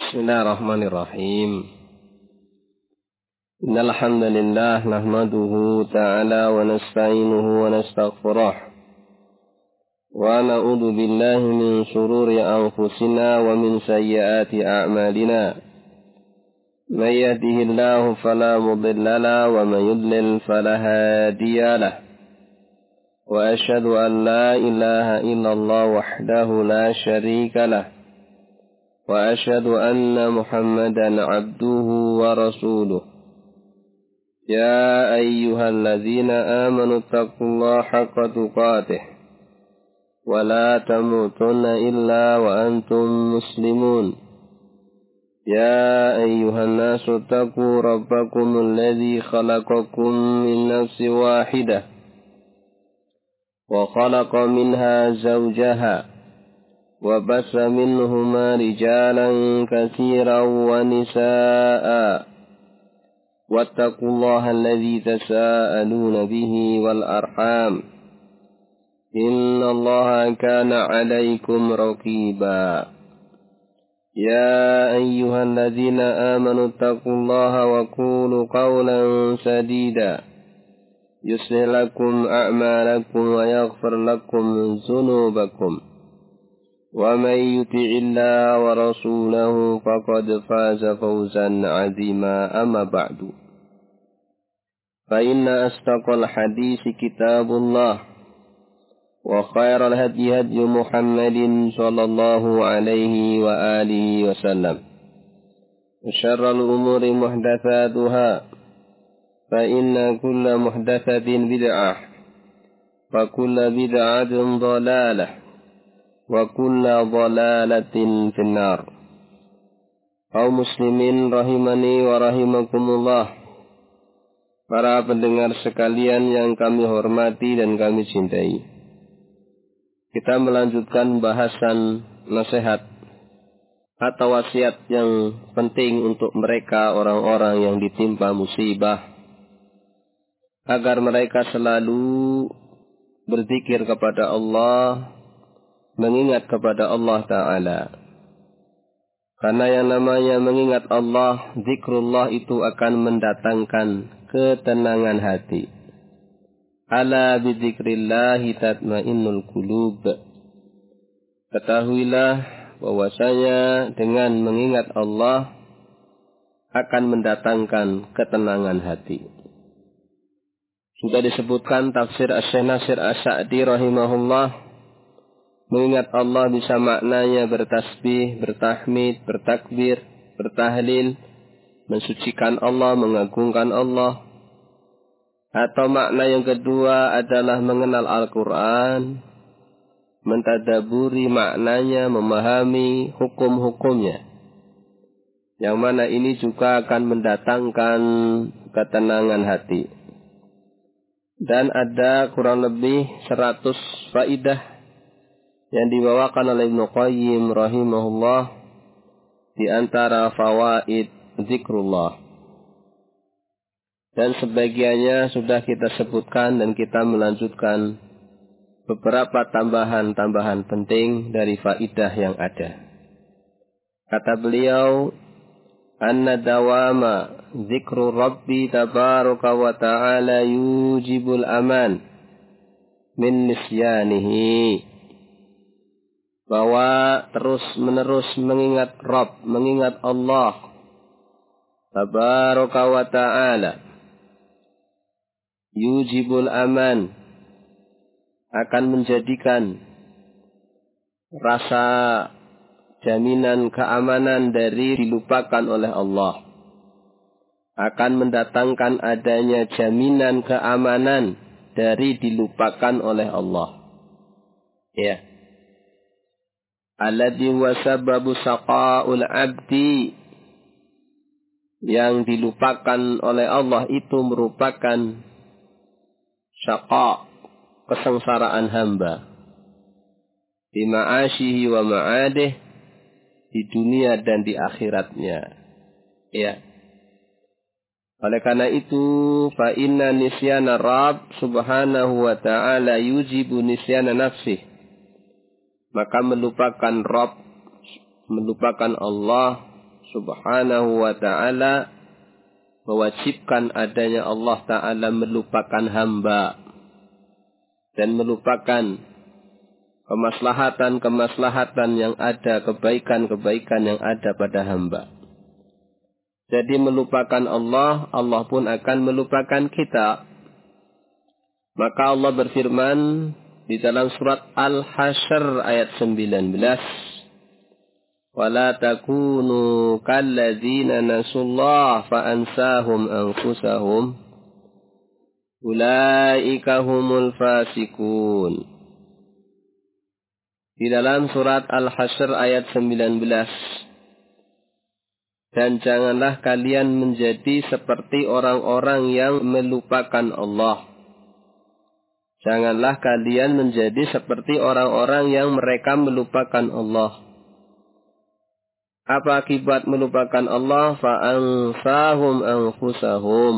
Bismillahirrahmanirrahim. Innal hamdalillah nahmaduhu ta'ala wa nasta'inuhu wa nastaghfiruh. Wa na'udzu billahi min shururi anfusina wa min sayyiati a'malina. May yahdihillahu fala mudilla lahu wa may yudlil fala hadiya lahu. Wa asyhadu an la ilaha illallah wahdahu la syarika lahu. Wa asyhadu anna Muhammadan abduhu wa rasuluh. Ya ayyuhalladzina amanu taqullaha haqqa tuqatih wa la tamutunna illa wa antum muslimun. Ya ayyuhan nasu taqu rabbakum alladzi khalaqakum min nafsin wahidah wa khalaqa minha zawjaha wa bassa minhuma rijalan katsiran wa nisaa'a wattaqullaha alladzi tasaaluna bihi wal arham innallaha kana 'alaykum raqiba. Ya ayyuhalladzina amanu taqullaha wa qulu qawlan sadida yuslih lakum a'malakum wa yaghfir lakum dhunubakum wa may yuti'illaha wa rasulahu faqad faza fawzan 'azima. Amma ba'du. Fa inna asdaqal hadisi kitabullah wa khairal hadyi hadyu Muhammadin sallallahu alaihi wa alihi wasallam. Wa syarrul umuri muhdatsatuha fa inna kulla muhdatsatin bid'ah wa kulla bid'atin dhalalah wa kulla dhalalatin finnar. Kaum muslimin rahimani wa rahimakumullah, para pendengar sekalian yang kami hormati dan kami cintai. Kita melanjutkan bahasan nasihat atau wasiat yang penting untuk mereka orang-orang yang ditimpa musibah, agar mereka selalu berzikir kepada Allah, mengingat kepada Allah Ta'ala. Karena yang namanya mengingat Allah, zikrullah itu akan mendatangkan ketenangan hati. Ala bidzikrillahi tatmainnul qulub. Ketahuilah bahwasanya dengan mengingat Allah akan mendatangkan ketenangan hati. Sudah disebutkan tafsir Asy-Syaikh Nasir As-Sa'di rahimahullah, mengingat Allah bisa maknanya bertasbih, bertahmid, bertakbir, bertahlil, mensucikan Allah, mengagungkan Allah. Atau makna yang kedua adalah mengenal Al-Quran, mentadaburi maknanya, memahami hukum-hukumnya. Yang mana ini juga akan mendatangkan ketenangan hati. Dan ada kurang lebih 100 faidah yang dibawakan oleh Ibnu Qayyim rahimahullah di antara fawaid zikrullah. Dan sebagiannya sudah kita sebutkan dan kita melanjutkan beberapa tambahan-tambahan penting dari faidah yang ada. Kata beliau, anna dawama zikru rabbi tabaraka wa ta'ala yujibul aman min nisyanihi. Bahwa terus-menerus mengingat Rabb, mengingat Allah tabaraka wa ta'ala, yujibul aman, akan menjadikan rasa jaminan keamanan dari dilupakan oleh Allah, akan mendatangkan adanya jaminan keamanan dari dilupakan oleh Allah. Ya. Alladhi wa sababu saqa'ul abdi, yang dilupakan oleh Allah itu merupakan syaqa, kesengsaraan hamba, di ma'asyihi wa ma'adih, di dunia dan di akhiratnya. Ya. Oleh karena itu, fa inna nisyana Rabb subhanahu wa ta'ala yujibu nisyana nafsih. Maka melupakan Rabb, melupakan Allah Subhanahu wa ta'ala mewajibkan adanya Allah Ta'ala melupakan hamba dan melupakan kemaslahatan yang ada, kebaikan yang ada pada hamba. Jadi melupakan Allah, Allah pun akan melupakan kita. Maka Allah berfirman di dalam surat Al-Hasyr ayat 19. وَلَا تَكُونُوا كَالَّذِينَ نَسُوا اللَّهَ فَأَنْسَاهُمْ أَنفُسَهُمْ أُولَئِكَ هُمُ الْفَاسِقُونَ. Di dalam surat Al-Hasyr ayat 19. Dan janganlah kalian menjadi seperti orang-orang yang melupakan Allah. Janganlah kalian menjadi seperti orang-orang yang mereka melupakan Allah. Apa akibat melupakan Allah? Fa'ansahum anfusahum.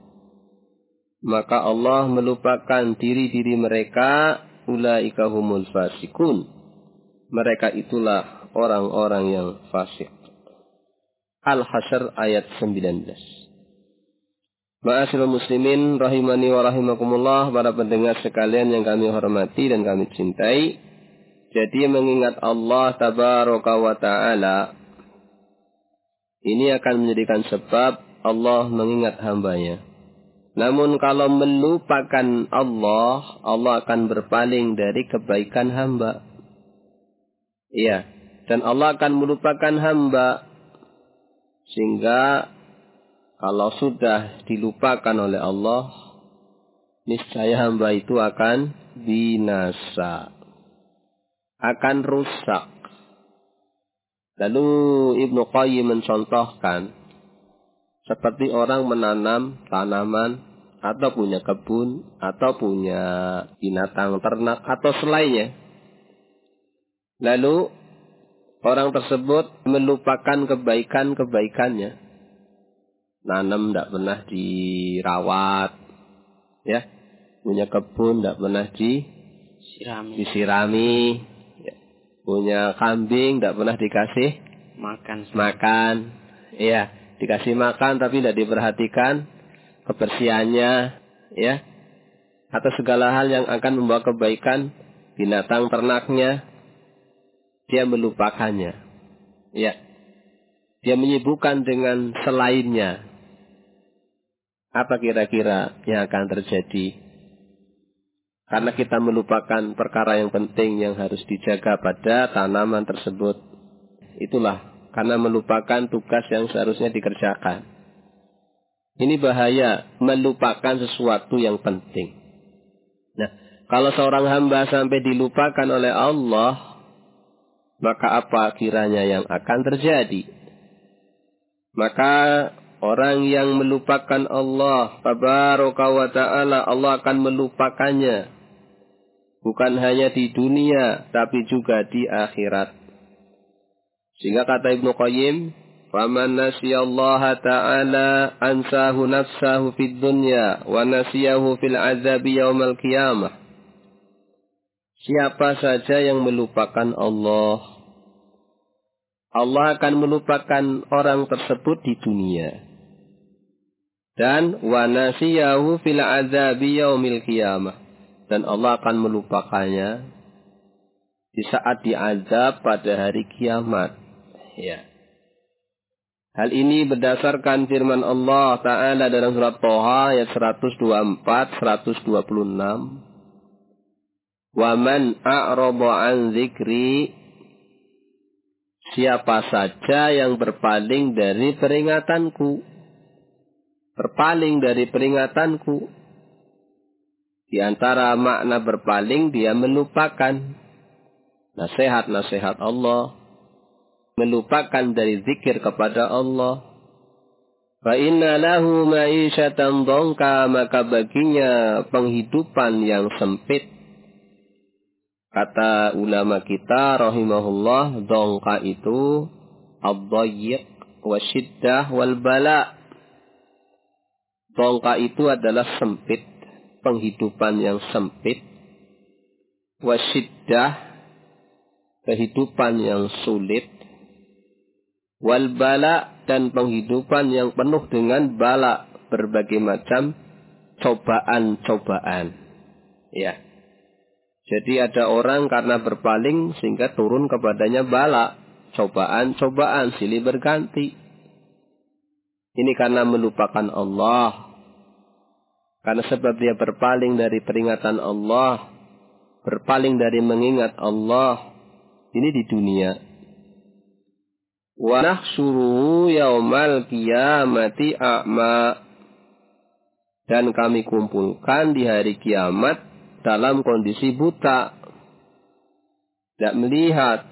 Maka Allah melupakan diri-diri mereka. Ulaika humul fasikun. Mereka itulah orang-orang yang fasik. Al-Hasyr ayat 19. Ma'asyiral muslimin rahimani wa rahimakumullah, para pendengar sekalian yang kami hormati dan kami cintai. Jadi mengingat Allah tabaraka wa ta'ala ini akan menjadikan sebab Allah mengingat hambanya. Namun kalau melupakan Allah, Allah akan berpaling dari kebaikan hamba. Iya, dan Allah akan melupakan hamba. Sehingga kalau sudah dilupakan oleh Allah, niscaya hamba itu akan binasa, akan rusak. Lalu Ibnu Qayyim mencontohkan seperti orang menanam tanaman atau punya kebun atau punya binatang ternak atau selainnya. Lalu orang tersebut melupakan kebaikannya. Nanam tidak pernah dirawat, ya. Punya kebun tidak pernah disirami. Punya kambing tidak pernah dikasih makan. Iya, dikasih makan tapi tidak diperhatikan kebersihannya, ya. Atau segala hal yang akan membawa kebaikan binatang ternaknya, dia melupakannya. Ya. Dia menyibukkan dengan selainnya. Apa kira-kira yang akan terjadi? Karena kita melupakan perkara yang penting yang harus dijaga pada tanaman tersebut. Itulah karena melupakan tugas yang seharusnya dikerjakan. Ini bahaya, melupakan sesuatu yang penting. Nah, kalau seorang hamba sampai dilupakan oleh Allah, maka apa kiranya yang akan terjadi? Maka orang yang melupakan Allah tabaraka wa ta'ala, Allah akan melupakannya. Bukan hanya di dunia, tapi juga di akhirat. Sehingga kata Ibnu Qayyim, "Faman nasiyallaha ta'ala ansahu nafsahu fid dunya wa nasiyahu fil azabi yaumal qiyamah." Siapa saja yang melupakan Allah, Allah akan melupakan orang tersebut di dunia. Dan wa nasiyahu fil azabi yaumil qiyamah. Dan Allah akan melupakannya di saat diazab pada hari kiamat. Ya. Hal ini berdasarkan firman Allah Ta'ala dalam surat Thaha ayat 124, 126. Wa man a'rada an dzikri, siapa saja yang berpaling dari peringatanku. Berpaling dari peringatanku. Di antara makna berpaling, dia melupakan nasihat-nasihat Allah. Melupakan dari zikir kepada Allah. Fa inna lahu ma'isyatan dhanka, maka baginya penghidupan yang sempit. Kata ulama kita rahimahullah, dhanka itu ad-dayyiq wa syiddah wal bala. Dhanka itu adalah sempit, penghidupan yang sempit, wa syiddah, kehidupan yang sulit, Wal bala, dan penghidupan yang penuh dengan bala, berbagai macam cobaan-cobaan. Ya. Jadi ada orang karena berpaling sehingga turun kepadanya bala, cobaan-cobaan silih berganti. Ini karena melupakan Allah. Karena sebab dia berpaling dari peringatan Allah, berpaling dari mengingat Allah. Ini di dunia. Wa nahsyuruhu yaumal qiyamati a'ma. Dan kami kumpulkan di hari kiamat dalam kondisi buta, tidak melihat.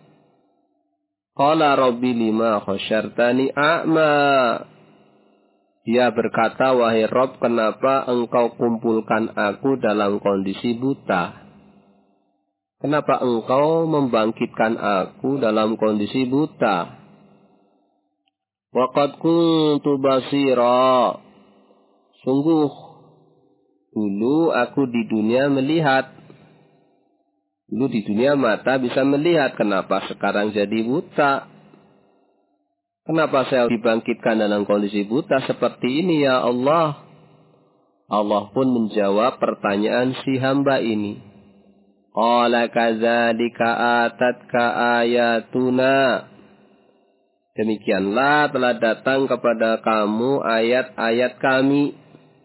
Qala rabbi lima khasyartani a'ma. Dia berkata, wahai Rabb, kenapa engkau kumpulkan aku dalam kondisi buta? Kenapa engkau membangkitkan aku dalam kondisi buta? Waqad kuntu basira. Sungguh, dulu aku di dunia melihat. Dulu di dunia mata bisa melihat. Kenapa sekarang jadi buta? Kenapa saya dibangkitkan dalam kondisi buta seperti ini ya Allah? Allah pun menjawab pertanyaan si hamba ini. Qala kadzalika atatka ayatuna. Demikianlah telah datang kepada kamu ayat-ayat kami.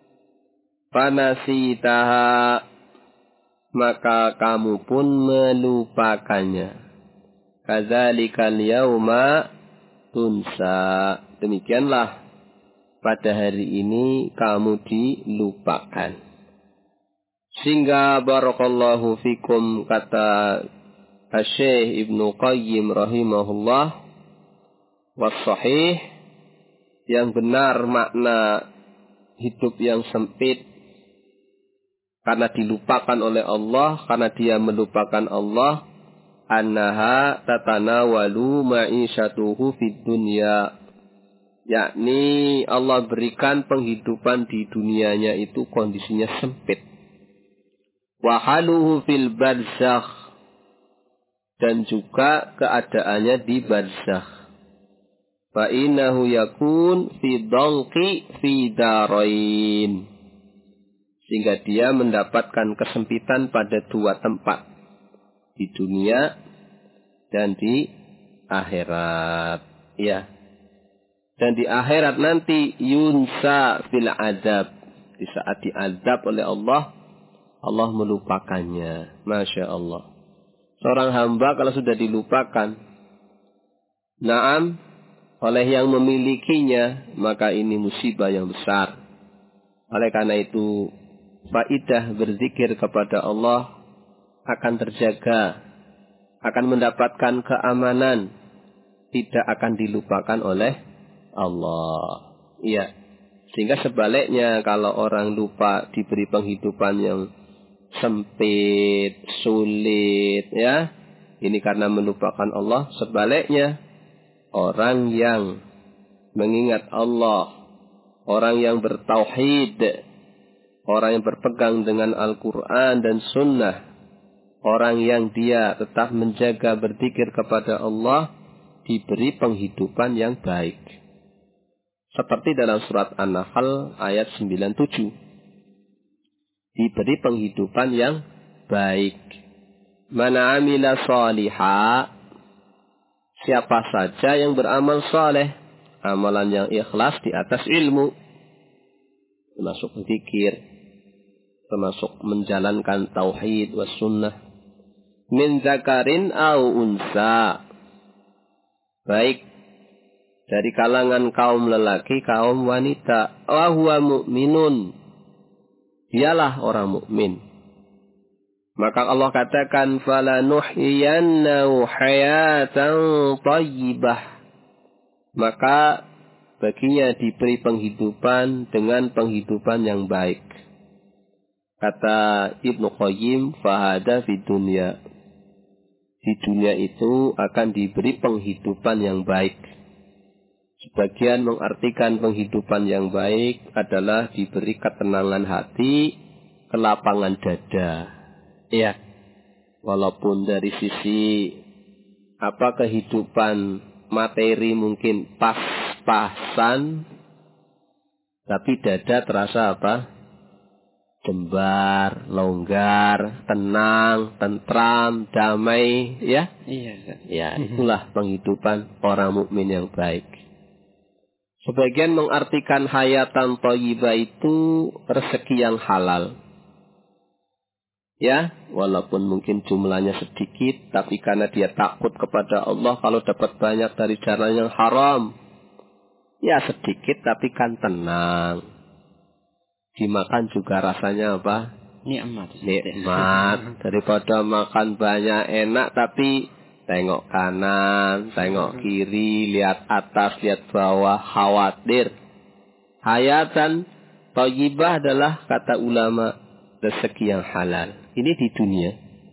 Fanasitaha, maka kamu pun melupakannya. Kadzalikal yauma tunsa. Demikianlah pada hari ini kamu dilupakan. Sehingga barakallahu fikum, kata Syekh Ibnu Qayyim rahimahullah, was-sahih, yang benar makna hidup yang sempit karena dilupakan oleh Allah, karena dia melupakan Allah, annaha tatanawalu ma'isyatuhu fid dunya, yakni Allah berikan penghidupan di dunianya itu kondisinya sempit. Wa haluhu fil barzakh, dan juga keadaannya di barzakh. Fa innahu yakun fi dhanqi fi darain, sehingga dia mendapatkan kesempitan pada dua tempat, di dunia dan di akhirat. Ya. Dan di akhirat nanti yunsa fil adab, di saat diazab oleh Allah, Allah melupakannya. Masya Allah. Seorang hamba kalau sudah dilupakan, naam, oleh yang memilikinya, maka ini musibah yang besar. Oleh karena itu, faidah berzikir kepada Allah akan terjaga, akan mendapatkan keamanan, tidak akan dilupakan oleh Allah. Iya. Sehingga sebaliknya, kalau orang lupa diberi penghidupan yang sempit, sulit, ya, ini karena melupakan Allah. Sebaliknya, orang yang mengingat Allah, orang yang bertauhid, orang yang berpegang dengan Al-Quran dan Sunnah, orang yang dia tetap menjaga berzikir kepada Allah, diberi penghidupan yang baik. Seperti dalam surat An-Nahl ayat 97. Diberi penghidupan yang baik. Mana amila salihah, siapa saja yang beramal saleh, amalan yang ikhlas di atas ilmu, termasuk zikir, termasuk menjalankan tauhid was sunnah, min zakarin au unsa, baik dari kalangan kaum lelaki, kaum wanita, wa huwa mu'minun, dialah orang mukmin. Maka Allah katakan, falanuhyiyannahu hayatan thayyibah, maka baginya diberi penghidupan dengan penghidupan yang baik. Kata Ibnu Qayyim, fahada fid dunya, di dunia itu akan diberi penghidupan yang baik. Sebagian mengartikan penghidupan yang baik adalah diberi ketenangan hati, kelapangan dada. Ya, walaupun dari sisi kehidupan materi mungkin pas-pasan, tapi dada terasa apa? Jembar, longgar, tenang, tentram, damai, ya? Iya. Ya, itulah penghidupan orang mukmin yang baik. Sebagian mengartikan hayatan thayyibah itu rezeki yang halal. Ya, walaupun mungkin jumlahnya sedikit, tapi karena dia takut kepada Allah kalau dapat banyak dari jalan yang haram. Ya, sedikit tapi kan tenang. Dimakan juga rasanya apa? Nikmat. Nikmat. Daripada makan banyak enak tapi tengok kanan, tengok kiri, lihat atas, lihat bawah, khawatir. Hayatan thayyibah adalah kata ulama rezeki yang halal. Ini di dunia.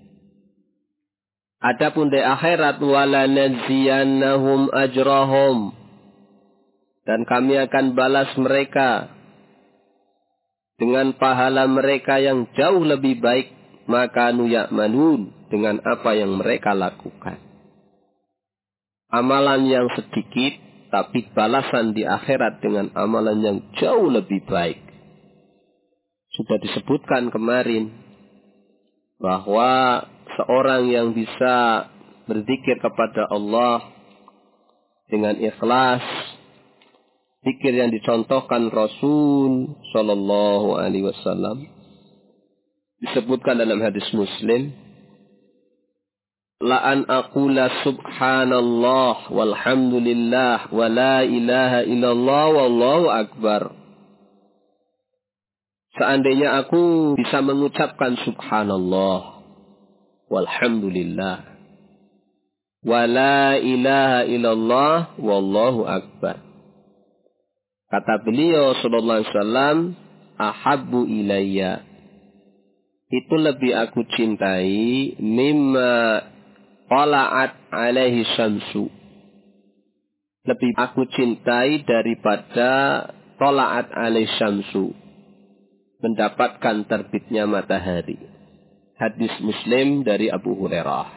Adapun di akhirat wala najziyannahum ajrahum, dan kami akan balas mereka dengan pahala mereka yang jauh lebih baik, maka ya'malun, dengan apa yang mereka lakukan. Amalan yang sedikit, tapi balasan di akhirat dengan amalan yang jauh lebih baik. Sudah disebutkan kemarin bahwa seorang yang bisa berzikir kepada Allah dengan ikhlas, zikir yang dicontohkan Rasul Sallallahu Alaihi Wasallam, disebutkan dalam hadis Muslim, la an aqula subhanallah walhamdulillah wa la ilaha illallah wallahu akbar. Seandainya aku bisa mengucapkan subhanallah walhamdulillah wa la ilaha illallah wallahu akbar, kata beliau sallallahu alaihi wasallam, ahabbu ilayya, itu lebih aku cintai, mimma tala'at alaihi syamsu, lebih aku cintai daripada tala'at alaihi syamsu, mendapatkan terbitnya matahari. Hadis Muslim dari Abu Hurairah.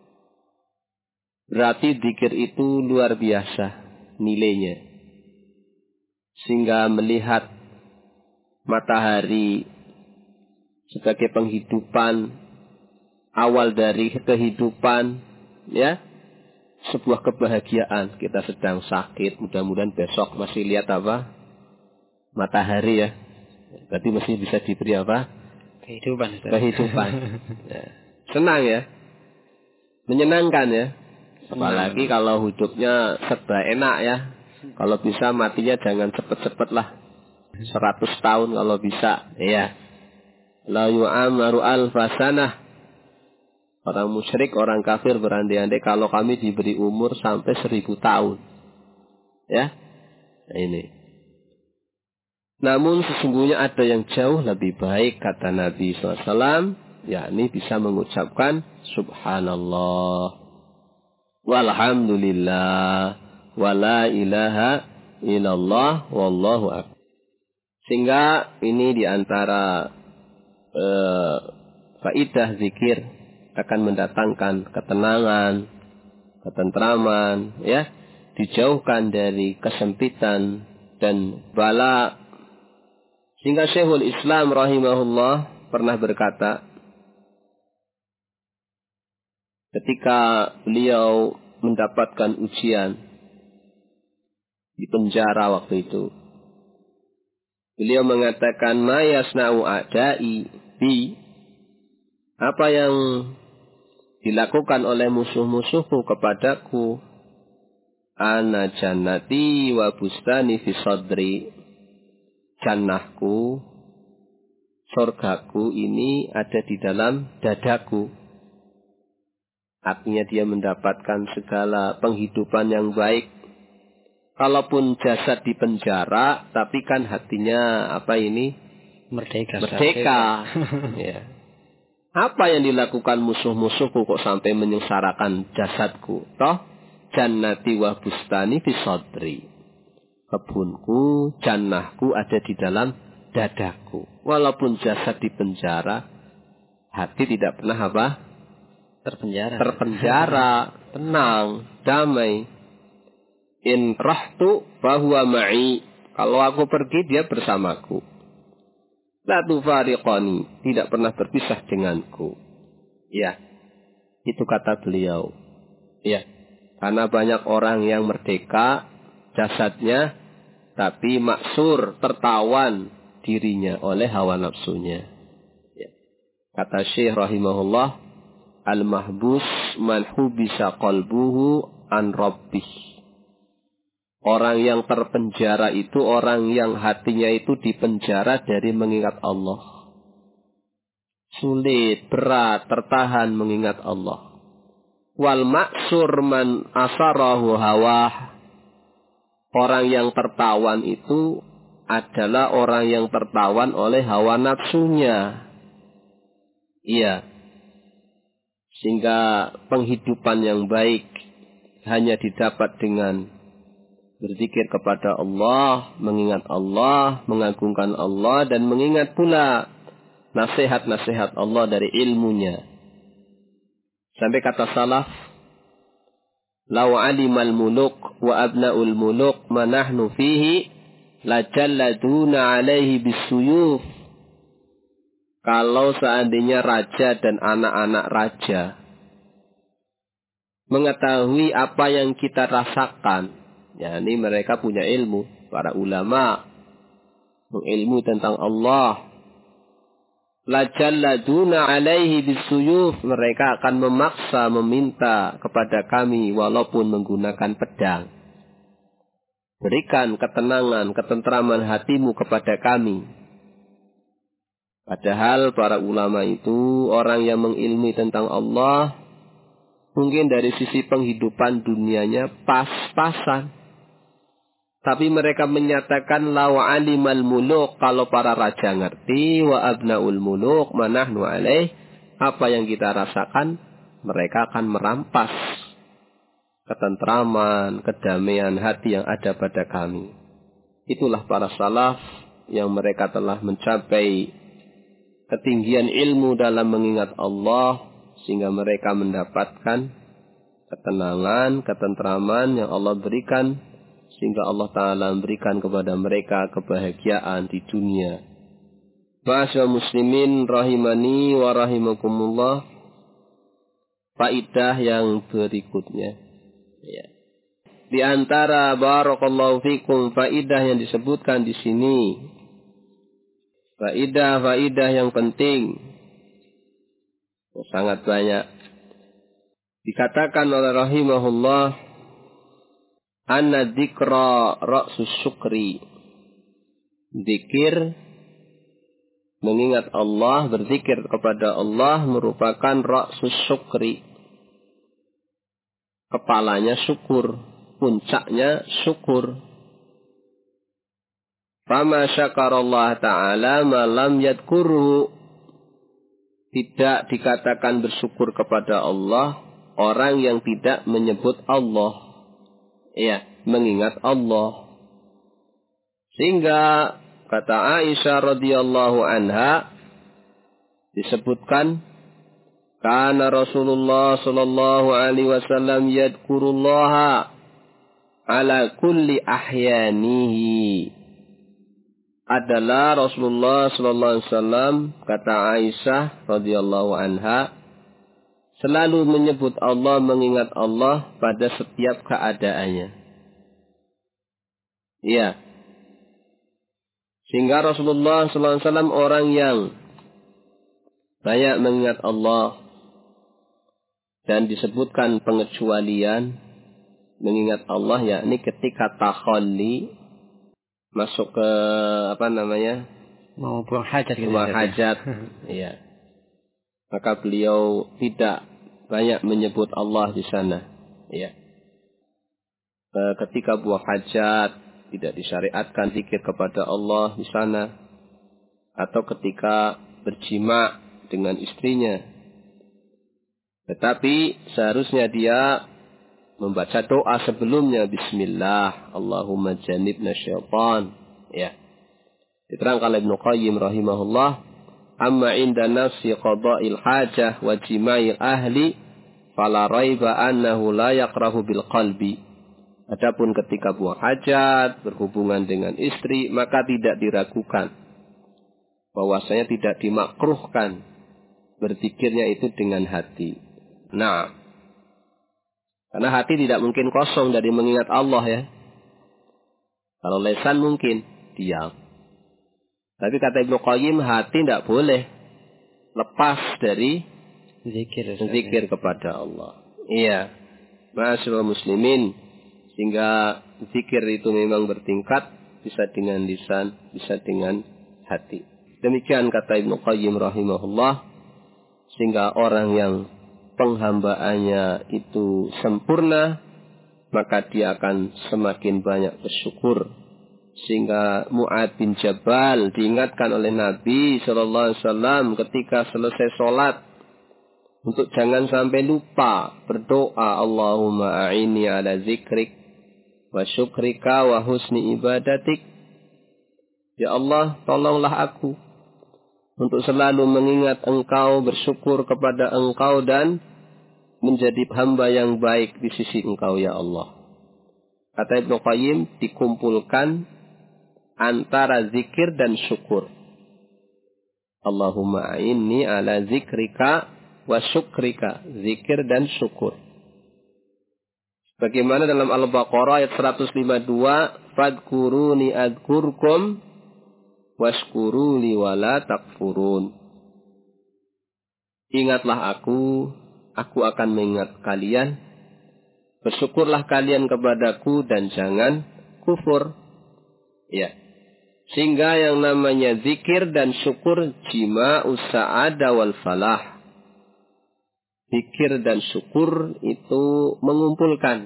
Berarti zikir itu luar biasa nilainya, sehingga melihat matahari sebagai penghidupan, awal dari kehidupan, ya, sebuah kebahagiaan. Kita sedang sakit, mudah-mudahan besok masih lihat apa? Matahari, ya. Berarti masih bisa diberi apa? Kehidupan. Ya. Senang, ya. Menyenangkan, ya. Apalagi kalau hidupnya serba enak, ya. Kalau bisa matinya jangan cepet-cepet lah. 100 tahun kalau bisa. Ya. La yu'amaru alfasanah. Orang musyrik, orang kafir berandai-andai kalau kami diberi umur sampai 1000 tahun. Ya. Nah, ini. Namun sesungguhnya ada yang jauh lebih baik, kata Nabi SAW, yakni bisa mengucapkan subhanallah walhamdulillah wa la ilaha illallah wallahu akbar. Sehingga ini diantara faidah zikir akan mendatangkan ketenangan, ketentraman, ya, dijauhkan dari kesempitan dan bala. Sehingga Syekhul Islam rahimahullah pernah berkata, ketika beliau mendapatkan ujian di penjara waktu itu, beliau mengatakan, ma yasna'u a'da'i bi, apa yang dilakukan oleh musuh-musuhku kepadaku, ana jannati wa bustani fi sadri, jannahku, surgaku ini ada di dalam dadaku. Artinya dia mendapatkan segala penghidupan yang baik. Kalaupun jasad di penjara, tapi kan hatinya apa ini? Merdeka. Ya. Apa yang dilakukan musuh-musuhku kok sampai menyengsarakan jasadku? Toh, jannati wa bustani fi sadri. Kebunku, jannahku ada di dalam dadaku. Walaupun jasad di penjara, hati tidak pernah apa? Terpenjara. Tenang, damai. In rahtu fahuwa ma'i. Kalau aku pergi, dia bersamaku. La tufariqani. Tidak pernah berpisah denganku. Ya. Itu kata beliau. Ya. Karena banyak orang yang merdeka jasadnya, tapi maksur, tertawan dirinya oleh hawa nafsunya. Ya. Kata Syekh rahimahullah, al-mahbus man hubisa qalbuhu an rabbih. Orang yang terpenjara itu orang yang hatinya itu dipenjara dari mengingat Allah. Sulit, berat, tertahan mengingat Allah. Wal maksur man asarahu hawah. Orang yang tertawan itu adalah orang yang tertawan oleh hawa nafsunya. Iya. Sehingga penghidupan yang baik hanya didapat dengan berzikir kepada Allah, mengingat Allah, mengagungkan Allah, dan mengingat pula nasihat-nasihat Allah dari ilmunya. Sampai kata salaf, Lau alimal muluk wa abna'ul muluk manahnu fihi, la jalladuna alaihi bisuyuf. Kalau seandainya raja dan anak-anak raja mengetahui apa yang kita rasakan, ya, ini mereka punya ilmu, para ulama mengilmu tentang Allah. La jalladuna alaihi bisuyuf, mereka akan memaksa meminta kepada kami walaupun menggunakan pedang. Berikan ketenangan, ketentraman hatimu kepada kami. Padahal para ulama itu orang yang mengilmi tentang Allah, mungkin dari sisi penghidupan dunianya pas-pasan. Tapi mereka menyatakan lau alimal muluk, kalau para raja ngerti, wa abnaul muluk manahnu alaih, apa yang kita rasakan, mereka akan merampas ketentraman, kedamaian hati yang ada pada kami. Itulah para salaf yang mereka telah mencapai ketinggian ilmu dalam mengingat Allah, sehingga mereka mendapatkan ketenangan, ketentraman yang Allah berikan, sehingga Allah Ta'ala memberikan kepada mereka kebahagiaan di dunia. Ma'asyar muslimin rahimani wa rahimakumullah. Faidah yang berikutnya. Ya. Di antara barakallahu fikum faidah yang disebutkan di sini. Faidah yang penting. Sangat banyak. Dikatakan oleh rahimahullah, anna dzikra ra'sus syukri. Zikir, mengingat Allah, berzikir kepada Allah merupakan ra'sus syukri. Kepalanya syukur, puncaknya syukur. Fama syakarallah ta'ala ma lam yadhkurhu. Tidak dikatakan bersyukur kepada Allah orang yang tidak menyebut Allah. Ya, mengingat Allah. Sehingga kata Aisyah radhiyallahu anha disebutkan, kana Rasulullah sallallahu alaihi wasallam yadhkurullaha ala kulli ahyanihi. Adalah Rasulullah sallallahu alaihi wasallam, kata Aisyah radhiyallahu anha, selalu menyebut Allah, mengingat Allah pada setiap keadaannya. Ya. Sehingga Rasulullah SAW orang yang banyak mengingat Allah. Dan disebutkan pengecualian mengingat Allah, yakni ketika takhalli, masuk ke mau buang hajat. Buang hajat. Iya. Maka beliau tidak banyak menyebut Allah di sana. Ya. Ketika buang hajat, tidak disyariatkan zikir kepada Allah di sana. Atau ketika berjima dengan istrinya. Tetapi seharusnya dia membaca doa sebelumnya. Bismillah, Allahumma janibna syaitan. Ya. Diterangkan oleh Ibnu Qayyim rahimahullah, amma inda nafsi qada'il hajah wa jima'il ahli fala raiba annahu la yaqrahu bil qalbi. Adapun ketika buang hajat, berhubungan dengan istri, maka tidak diragukan bahwasanya tidak dimakruhkan berzikirnya itu dengan hati. Nah, karena hati tidak mungkin kosong dari mengingat Allah ya. Kalau lesan mungkin diam. Tapi kata Ibnu Qayyim, hati tidak boleh lepas dari zikir kepada Allah. Iya, ma'asyiral muslimin, sehingga zikir itu memang bertingkat, bisa dengan lisan, bisa dengan hati. Demikian kata Ibnu Qayyim rahimahullah, sehingga orang yang penghambaannya itu sempurna, maka dia akan semakin banyak bersyukur. Sehingga Mu'ad bin Jabal diingatkan oleh Nabi SAW ketika selesai sholat, untuk jangan sampai lupa berdoa, Allahumma a'inni ala zikrik wa syukrika wa husni ibadatik. Ya Allah, tolonglah aku untuk selalu mengingat Engkau, bersyukur kepada Engkau, dan menjadi hamba yang baik di sisi Engkau, ya Allah. Kata Ibnu Qayyim, dikumpulkan antara zikir dan syukur. Allahumma a'inni ala zikrika wa syukrika. Zikir dan syukur. Bagaimana dalam Al-Baqarah ayat 152, fadkuruni adkurkum washkuruli wala takfurun. Ingatlah aku akan mengingat kalian. Bersyukurlah kalian kepadaku dan jangan kufur. Ya. Sehingga yang namanya zikir dan syukur jima'us sa'ada wal falah. Zikir dan syukur itu mengumpulkan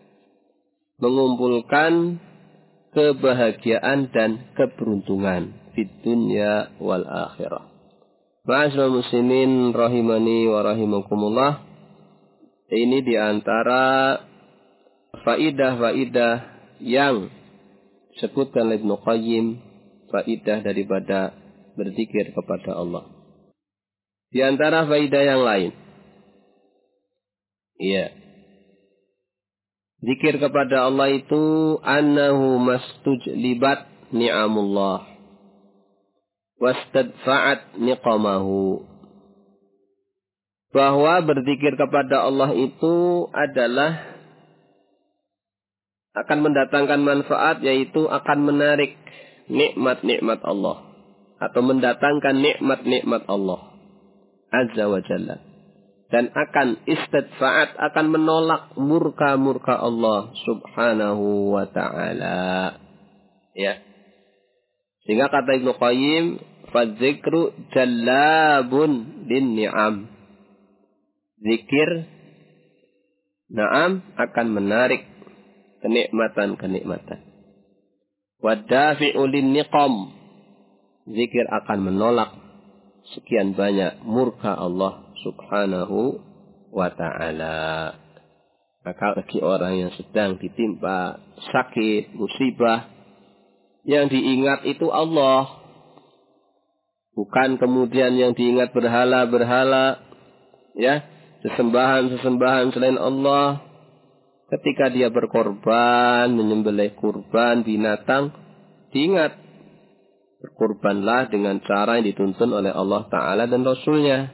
kebahagiaan dan keberuntungan di dunia wal akhirah. Ma'asyiral muslimin rahimani wa rahimakumullah. Ini diantara faidah-faidah yang disebutkan oleh Ibnu Qayyim, faidah daripada berzikir kepada Allah. Di antara faidah yang lain, iya, zikir kepada Allah itu annahu mastujlibat ni'amullah wastadfa'at niqamahu. Bahwa berzikir kepada Allah itu adalah akan mendatangkan manfaat, yaitu akan menarik nikmat-nikmat Allah atau mendatangkan nikmat-nikmat Allah Azza wa Jalla, dan akan istidfa'at, akan menolak murka-murka Allah Subhanahu wa ta'ala. Ya. Sehingga kata Ibnu Qayyim, fadzikru jallabun lin ni'am. Zikir, na'am, akan menarik kenikmatan-kenikmatan. Wadafi'u lin niqam. Zikir akan menolak sekian banyak murka Allah Subhanahu wa ta'ala. Maka bagi orang yang sedang ditimpa sakit, musibah, yang diingat itu Allah. Bukan kemudian yang diingat berhala-berhala, ya, sesembahan-sesembahan selain Allah. Ketika dia berkorban, menyembelih kurban binatang, diingat, berkorbanlah dengan cara yang dituntun oleh Allah Ta'ala dan Rasulnya.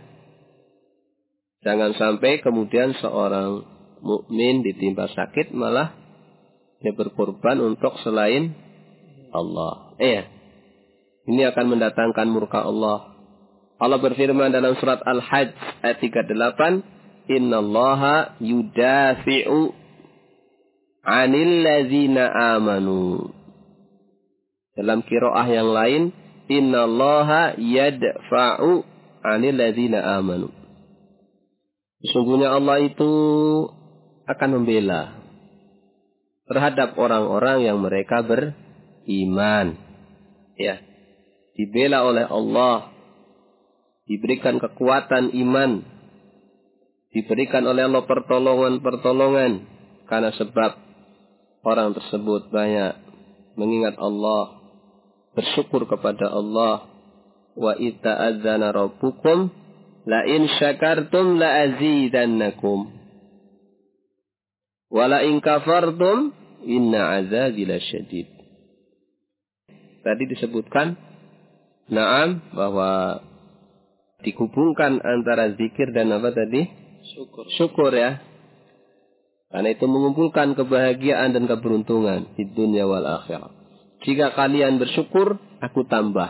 Jangan sampai kemudian seorang mukmin ditimpa sakit malah dia berkorban untuk selain Allah. Ini akan mendatangkan murka Allah. Allah berfirman dalam surat Al-Hajj ayat 38, innallaha yudafi'u 'anil ladzina amanu. Dalam qiraah yang lain, innallaha yadfa'u 'anil ladzina amanu. Sesungguhnya Allah itu akan membela terhadap orang-orang yang mereka beriman. Ya, dibela oleh Allah, diberikan kekuatan iman, diberikan oleh Allah pertolongan-pertolongan, karena sebab orang tersebut banyak mengingat Allah, bersyukur kepada Allah. Wa ita'adzana rabbukum la in syakartum la azidannakum wa la in kafartum inna azabi lasyadid. Tadi disebutkan bahwa dihubungkan antara zikir dan apa tadi? Syukur ya. Karena itu mengumpulkan kebahagiaan dan keberuntungan di dunia wal akhirah. Jika kalian bersyukur, aku tambah.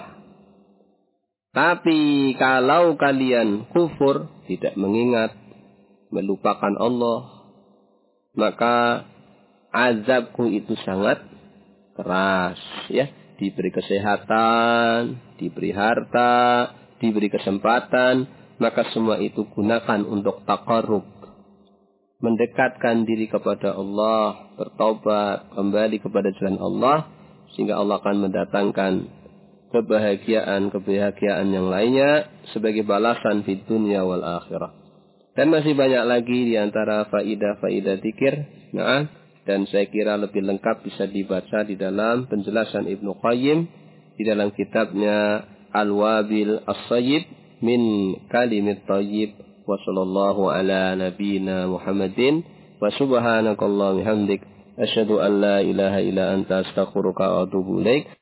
Tapi kalau kalian kufur, tidak mengingat, melupakan Allah, maka azabku itu sangat keras ya. Diberi kesehatan, diberi harta, diberi kesempatan, maka semua itu gunakan untuk taqarrub, mendekatkan diri kepada Allah, bertaubat, kembali kepada jalan Allah, sehingga Allah akan mendatangkan kebahagiaan yang lainnya sebagai balasan di dunia wal akhirah. Dan masih banyak lagi di antara faidah-faidah zikir. Dan saya kira lebih lengkap bisa dibaca di dalam penjelasan Ibnu Qayyim di dalam kitabnya Al-Wabil As-Sayyib min Kalimit Thayyib. Wa sallallahu ala nabiyyina Muhammadin wa subhanakallahumma hamdik asyhadu an la ilaha illa anta astaghfiruka wa atubu ilaik.